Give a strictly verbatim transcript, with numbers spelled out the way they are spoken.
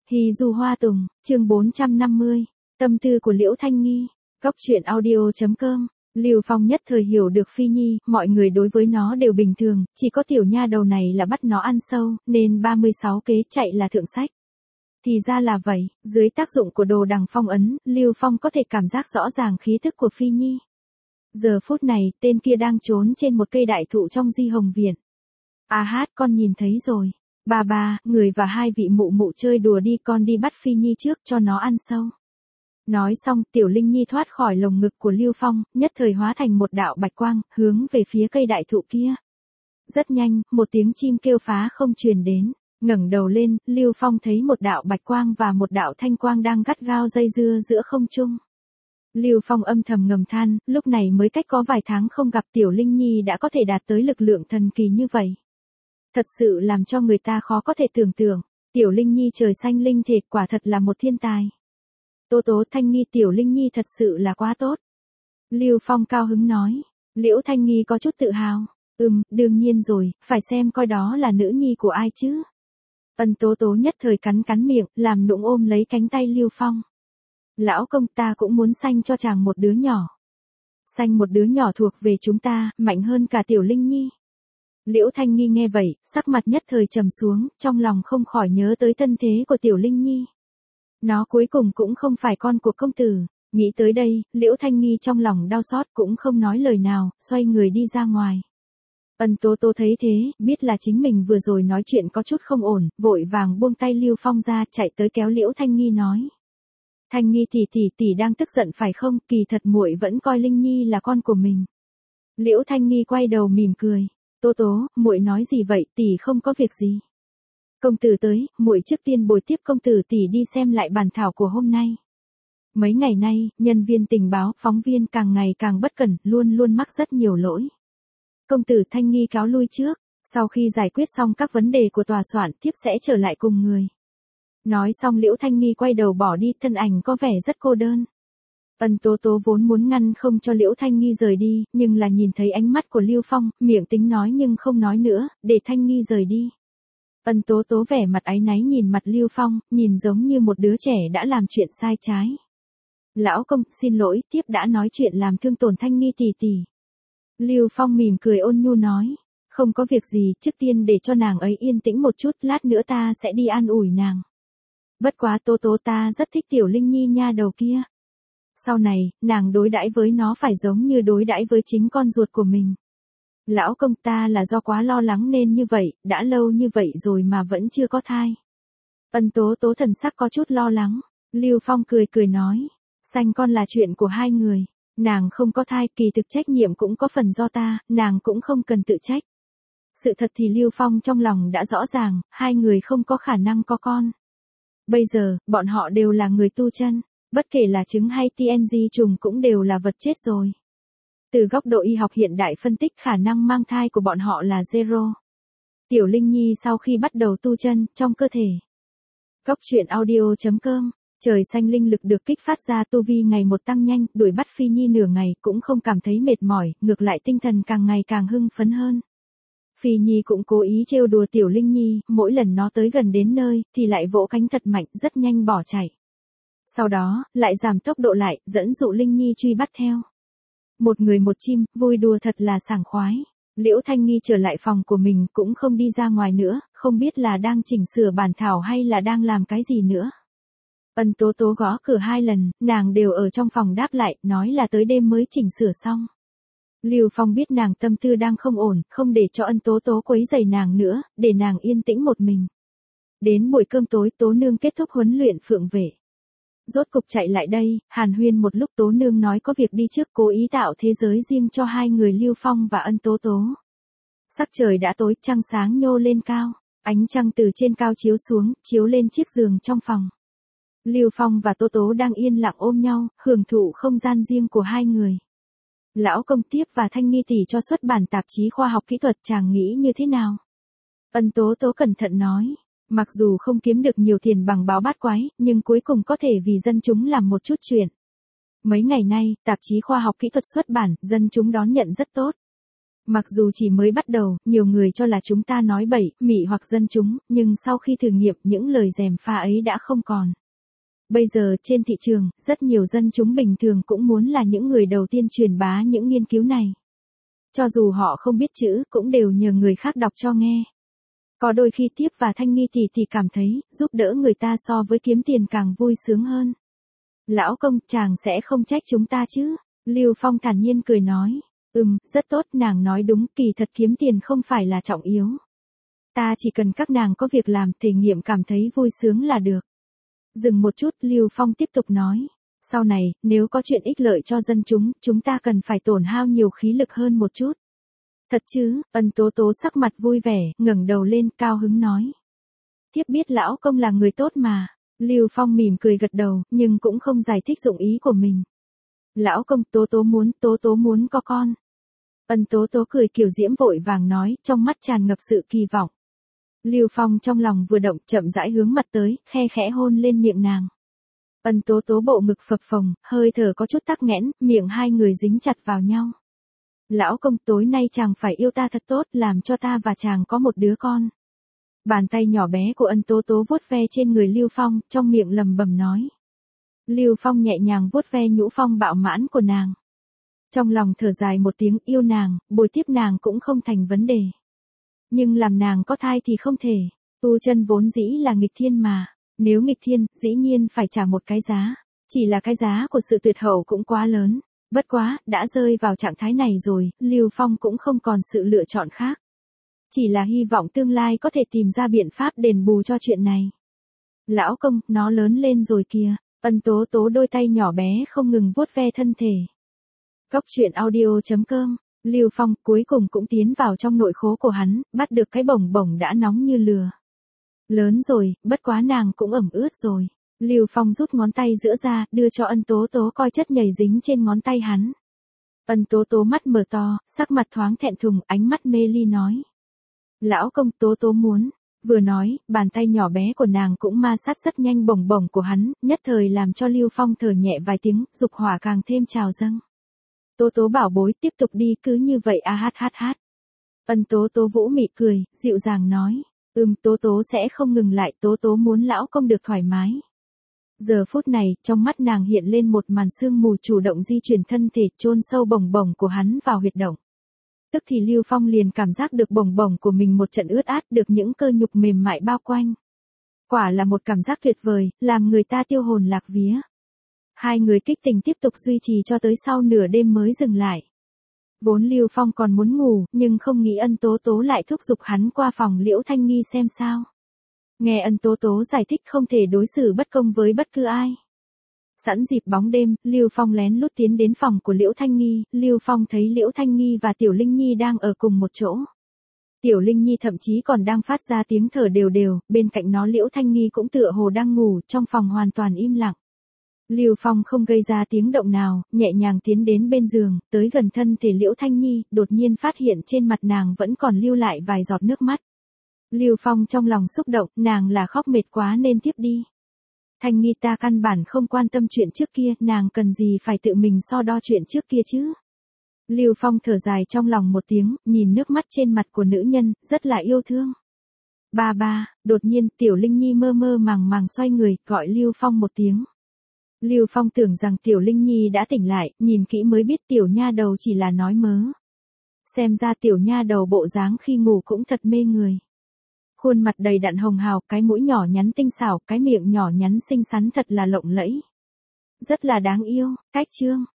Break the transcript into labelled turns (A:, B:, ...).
A: Hy du hoa tùng, chương bốn trăm năm mươi, tâm tư của Liễu Thanh Nghi, góc truyện audio chấm com. Lưu Phong nhất thời hiểu được Phi Nhi, mọi người đối với nó đều bình thường, chỉ có tiểu nha đầu này là bắt nó ăn sâu, nên ba mươi sáu kế chạy là thượng sách. Thì ra là vậy, dưới tác dụng của đồ đằng phong ấn, Lưu Phong có thể cảm giác rõ ràng khí tức của Phi Nhi. Giờ phút này, tên kia đang trốn trên một cây đại thụ trong Di Hồng Viện. À hát, con nhìn thấy rồi. Bà bà, người và hai vị mụ mụ chơi đùa đi, con đi bắt Phi Nhi trước cho nó ăn sâu. Nói xong, Tiểu Linh Nhi thoát khỏi lồng ngực của Lưu Phong, nhất thời hóa thành một đạo bạch quang, hướng về phía cây đại thụ kia. Rất nhanh, một tiếng chim kêu phá không truyền đến, ngẩng đầu lên, Lưu Phong thấy một đạo bạch quang và một đạo thanh quang đang gắt gao dây dưa giữa không trung. Lưu Phong âm thầm ngầm than, lúc này mới cách có vài tháng không gặp Tiểu Linh Nhi đã có thể đạt tới lực lượng thần kỳ như vậy. Thật sự làm cho người ta khó có thể tưởng tượng, Tiểu Linh Nhi trời xanh linh thệt quả thật là một thiên tài. Tố Tố, Thanh Nghi, Tiểu Linh Nhi thật sự là quá tốt. Lưu Phong cao hứng nói. Liễu Thanh Nghi có chút tự hào. Ừm, đương nhiên rồi, phải xem coi đó là nữ nhi của ai chứ. Ân Tố Tố nhất thời cắn cắn miệng, làm nũng ôm lấy cánh tay Lưu Phong. Lão công, ta cũng muốn sanh cho chàng một đứa nhỏ. Sanh một đứa nhỏ thuộc về chúng ta, mạnh hơn cả Tiểu Linh Nhi. Liễu Thanh Nghi nghe vậy, sắc mặt nhất thời trầm xuống, trong lòng không khỏi nhớ tới thân thế của Tiểu Linh Nhi. Nó cuối cùng cũng không phải con của công tử. Nghĩ tới đây, Liễu Thanh Nghi trong lòng đau xót cũng không nói lời nào, xoay người đi ra ngoài. Ân Tố Tố thấy thế, biết là chính mình vừa rồi nói chuyện có chút không ổn, vội vàng buông tay Lưu Phong ra, chạy tới kéo Liễu Thanh Nghi nói. Thanh Nghi tỷ tỷ tỷ đang tức giận phải không, kỳ thật muội vẫn coi Linh Nhi là con của mình. Liễu Thanh Nghi quay đầu mỉm cười. Tố Tố, muội nói gì vậy, tỷ không có việc gì. Công tử tới, muội trước tiên bồi tiếp công tử tỷ đi xem lại bản thảo của hôm nay. Mấy ngày nay, nhân viên tình báo, phóng viên càng ngày càng bất cẩn, luôn luôn mắc rất nhiều lỗi. Công tử Thanh Nghi cáo lui trước, sau khi giải quyết xong các vấn đề của tòa soạn, tiếp sẽ trở lại cùng người. Nói xong Liễu Thanh Nghi quay đầu bỏ đi, thân ảnh có vẻ rất cô đơn. Ân Tố Tố vốn muốn ngăn không cho Liễu Thanh Nghi rời đi, nhưng là nhìn thấy ánh mắt của Lưu Phong, miệng tính nói nhưng không nói nữa, để Thanh Nghi rời đi. Ân Tố Tố vẻ mặt áy náy nhìn mặt Lưu Phong, nhìn giống như một đứa trẻ đã làm chuyện sai trái. Lão công, xin lỗi, tiếp đã nói chuyện làm thương tổn Thanh Nghi tỷ tỷ. Lưu Phong mỉm cười ôn nhu nói, không có việc gì, trước tiên để cho nàng ấy yên tĩnh một chút, lát nữa ta sẽ đi an ủi nàng. Bất quá Tố Tố, ta rất thích Tiểu Linh Nhi nha đầu kia. Sau này, nàng đối đãi với nó phải giống như đối đãi với chính con ruột của mình. Lão công, ta là do quá lo lắng nên như vậy, đã lâu như vậy rồi mà vẫn chưa có thai. Ân Tố Tố thần sắc có chút lo lắng. Lưu Phong cười cười nói, sanh con là chuyện của hai người, nàng không có thai, kỳ thực trách nhiệm cũng có phần do ta, nàng cũng không cần tự trách. Sự thật thì Lưu Phong trong lòng đã rõ ràng, hai người không có khả năng có con. Bây giờ, bọn họ đều là người tu chân, bất kể là trứng hay tê en giê trùng cũng đều là vật chết rồi. Từ góc độ y học hiện đại phân tích khả năng mang thai của bọn họ là zero. Tiểu Linh Nhi sau khi bắt đầu tu chân, trong cơ thể. Góc truyện audio chấm com, trời xanh linh lực được kích phát ra, tu vi ngày một tăng nhanh, đuổi bắt Phi Nhi nửa ngày cũng không cảm thấy mệt mỏi, ngược lại tinh thần càng ngày càng hưng phấn hơn. Phi Nhi cũng cố ý trêu đùa Tiểu Linh Nhi, mỗi lần nó tới gần đến nơi, thì lại vỗ cánh thật mạnh, rất nhanh bỏ chạy. Sau đó, lại giảm tốc độ lại, dẫn dụ Linh Nhi truy bắt theo. Một người một chim, vui đùa thật là sảng khoái. Liễu Thanh Nghi trở lại phòng của mình cũng không đi ra ngoài nữa, không biết là đang chỉnh sửa bản thảo hay là đang làm cái gì nữa. Ân Tố Tố gõ cửa hai lần, nàng đều ở trong phòng đáp lại, nói là tới đêm mới chỉnh sửa xong. Lưu Phong biết nàng tâm tư đang không ổn, không để cho Ân Tố Tố quấy rầy nàng nữa, để nàng yên tĩnh một mình. Đến buổi cơm tối, Tố Nương kết thúc huấn luyện phượng vệ. Rốt cục chạy lại đây, hàn huyên một lúc, Tố Nương nói có việc đi trước, cố ý tạo thế giới riêng cho hai người Lưu Phong và Ân Tố Tố. Sắc trời đã tối, trăng sáng nhô lên cao, ánh trăng từ trên cao chiếu xuống, chiếu lên chiếc giường trong phòng. Lưu Phong và Tố Tố đang yên lặng ôm nhau, hưởng thụ không gian riêng của hai người. Lão công, tiếp và Thanh Nghi tỷ cho xuất bản tạp chí khoa học kỹ thuật, chàng nghĩ như thế nào? Ân Tố Tố cẩn thận nói. Mặc dù không kiếm được nhiều tiền bằng báo bát quái, nhưng cuối cùng có thể vì dân chúng làm một chút chuyện. Mấy ngày nay, tạp chí khoa học kỹ thuật xuất bản, dân chúng đón nhận rất tốt. Mặc dù chỉ mới bắt đầu, nhiều người cho là chúng ta nói bậy, mị hoặc dân chúng, nhưng sau khi thử nghiệm những lời gièm pha ấy đã không còn. Bây giờ trên thị trường, rất nhiều dân chúng bình thường cũng muốn là những người đầu tiên truyền bá những nghiên cứu này. Cho dù họ không biết chữ, cũng đều nhờ người khác đọc cho nghe. Có đôi khi Tiếp và Thanh Nghi thì thì cảm thấy, giúp đỡ người ta so với kiếm tiền càng vui sướng hơn. Lão công, chàng sẽ không trách chúng ta chứ? Lưu Phong thản nhiên cười nói. Ừm, rất tốt, nàng nói đúng, kỳ thật kiếm tiền không phải là trọng yếu. Ta chỉ cần các nàng có việc làm, thể nghiệm cảm thấy vui sướng là được. Dừng một chút, Lưu Phong tiếp tục nói. Sau này, nếu có chuyện ích lợi cho dân chúng, chúng ta cần phải tổn hao nhiều khí lực hơn một chút. Thật chứ? Ân Tố Tố sắc mặt vui vẻ, ngẩng đầu lên, cao hứng nói. Thiếp biết lão công là người tốt mà. Lưu Phong mỉm cười gật đầu, nhưng cũng không giải thích dụng ý của mình. Lão công, Tố Tố muốn, Tố Tố muốn có con. Ân Tố Tố cười kiểu diễm vội vàng nói, trong mắt tràn ngập sự kỳ vọng. Lưu Phong trong lòng vừa động, chậm rãi hướng mặt tới, khe khẽ hôn lên miệng nàng. Ân Tố Tố bộ ngực phập phồng, hơi thở có chút tắc nghẽn, miệng hai người dính chặt vào nhau. Lão công, tối nay chàng phải yêu ta thật tốt, làm cho ta và chàng có một đứa con. Bàn tay nhỏ bé của Ân Tố Tố vuốt ve trên người Lưu Phong, trong miệng lầm bầm nói. Lưu Phong nhẹ nhàng vuốt ve nhũ phong bạo mãn của nàng. Trong lòng thở dài một tiếng, yêu nàng, bồi tiếp nàng cũng không thành vấn đề. Nhưng làm nàng có thai thì không thể. Tu chân vốn dĩ là nghịch thiên mà. Nếu nghịch thiên, dĩ nhiên phải trả một cái giá. Chỉ là cái giá của sự tuyệt hậu cũng quá lớn. Bất quá, đã rơi vào trạng thái này rồi, Lưu Phong cũng không còn sự lựa chọn khác. Chỉ là hy vọng tương lai có thể tìm ra biện pháp đền bù cho chuyện này. Lão công, nó lớn lên rồi kìa. Ân Tố Tố đôi tay nhỏ bé không ngừng vuốt ve thân thể. Góc truyện audio chấm com. Lưu Phong cuối cùng cũng tiến vào trong nội khố của hắn, bắt được cái bồng bồng đã nóng như lửa. Lớn rồi, bất quá nàng cũng ẩm ướt rồi. Lưu Phong rút ngón tay giữa ra, đưa cho Ân Tố Tố coi chất nhầy dính trên ngón tay hắn. Ân Tố Tố mắt mở to, sắc mặt thoáng thẹn thùng, ánh mắt mê ly nói. Lão công, Tố Tố muốn. Vừa nói, bàn tay nhỏ bé của nàng cũng ma sát rất nhanh bồng bồng của hắn, nhất thời làm cho Lưu Phong thở nhẹ vài tiếng, dục hỏa càng thêm trào dâng. Tố Tố bảo bối, tiếp tục đi, cứ như vậy a hát hát hát. Ân Tố Tố vũ mị cười, dịu dàng nói. Ừm, Tố Tố sẽ không ngừng lại, Tố Tố muốn lão công được thoải mái. Giờ phút này, trong mắt nàng hiện lên một màn sương mù chủ động di chuyển thân thể chôn sâu bồng bồng của hắn vào huyệt động. Tức thì Lưu Phong liền cảm giác được bồng bồng của mình một trận ướt át, được những cơ nhục mềm mại bao quanh. Quả là một cảm giác tuyệt vời, làm người ta tiêu hồn lạc vía. Hai người kích tình tiếp tục duy trì cho tới sau nửa đêm mới dừng lại. Vốn Lưu Phong còn muốn ngủ, nhưng không nghĩ Ân Tố Tố lại thúc giục hắn qua phòng Liễu Thanh Nghi xem sao. Nghe Ân Tố Tố giải thích không thể đối xử bất công với bất cứ ai. Sẵn dịp bóng đêm, Lưu Phong lén lút tiến đến phòng của Liễu Thanh Nghi, Lưu Phong thấy Liễu Thanh Nghi và Tiểu Linh Nhi đang ở cùng một chỗ. Tiểu Linh Nhi thậm chí còn đang phát ra tiếng thở đều đều, bên cạnh nó Liễu Thanh Nghi cũng tựa hồ đang ngủ, trong phòng hoàn toàn im lặng. Lưu Phong không gây ra tiếng động nào, nhẹ nhàng tiến đến bên giường, tới gần thân thể Liễu Thanh Nhi, đột nhiên phát hiện trên mặt nàng vẫn còn lưu lại vài giọt nước mắt. Lưu Phong trong lòng xúc động, nàng là khóc mệt quá nên tiếp đi. Thanh Nhi ta căn bản không quan tâm chuyện trước kia, nàng cần gì phải tự mình so đo chuyện trước kia chứ. Lưu Phong thở dài trong lòng một tiếng, nhìn nước mắt trên mặt của nữ nhân, rất là yêu thương. Ba ba, đột nhiên Tiểu Linh Nhi mơ mơ màng màng xoay người, gọi Lưu Phong một tiếng. Lưu Phong tưởng rằng Tiểu Linh Nhi đã tỉnh lại, nhìn kỹ mới biết Tiểu nha đầu chỉ là nói mớ. Xem ra Tiểu nha đầu bộ dáng khi ngủ cũng thật mê người. Khuôn mặt đầy đặn hồng hào, cái mũi nhỏ nhắn tinh xảo, cái miệng nhỏ nhắn xinh xắn thật là lộng lẫy. Rất là đáng yêu. Cách chương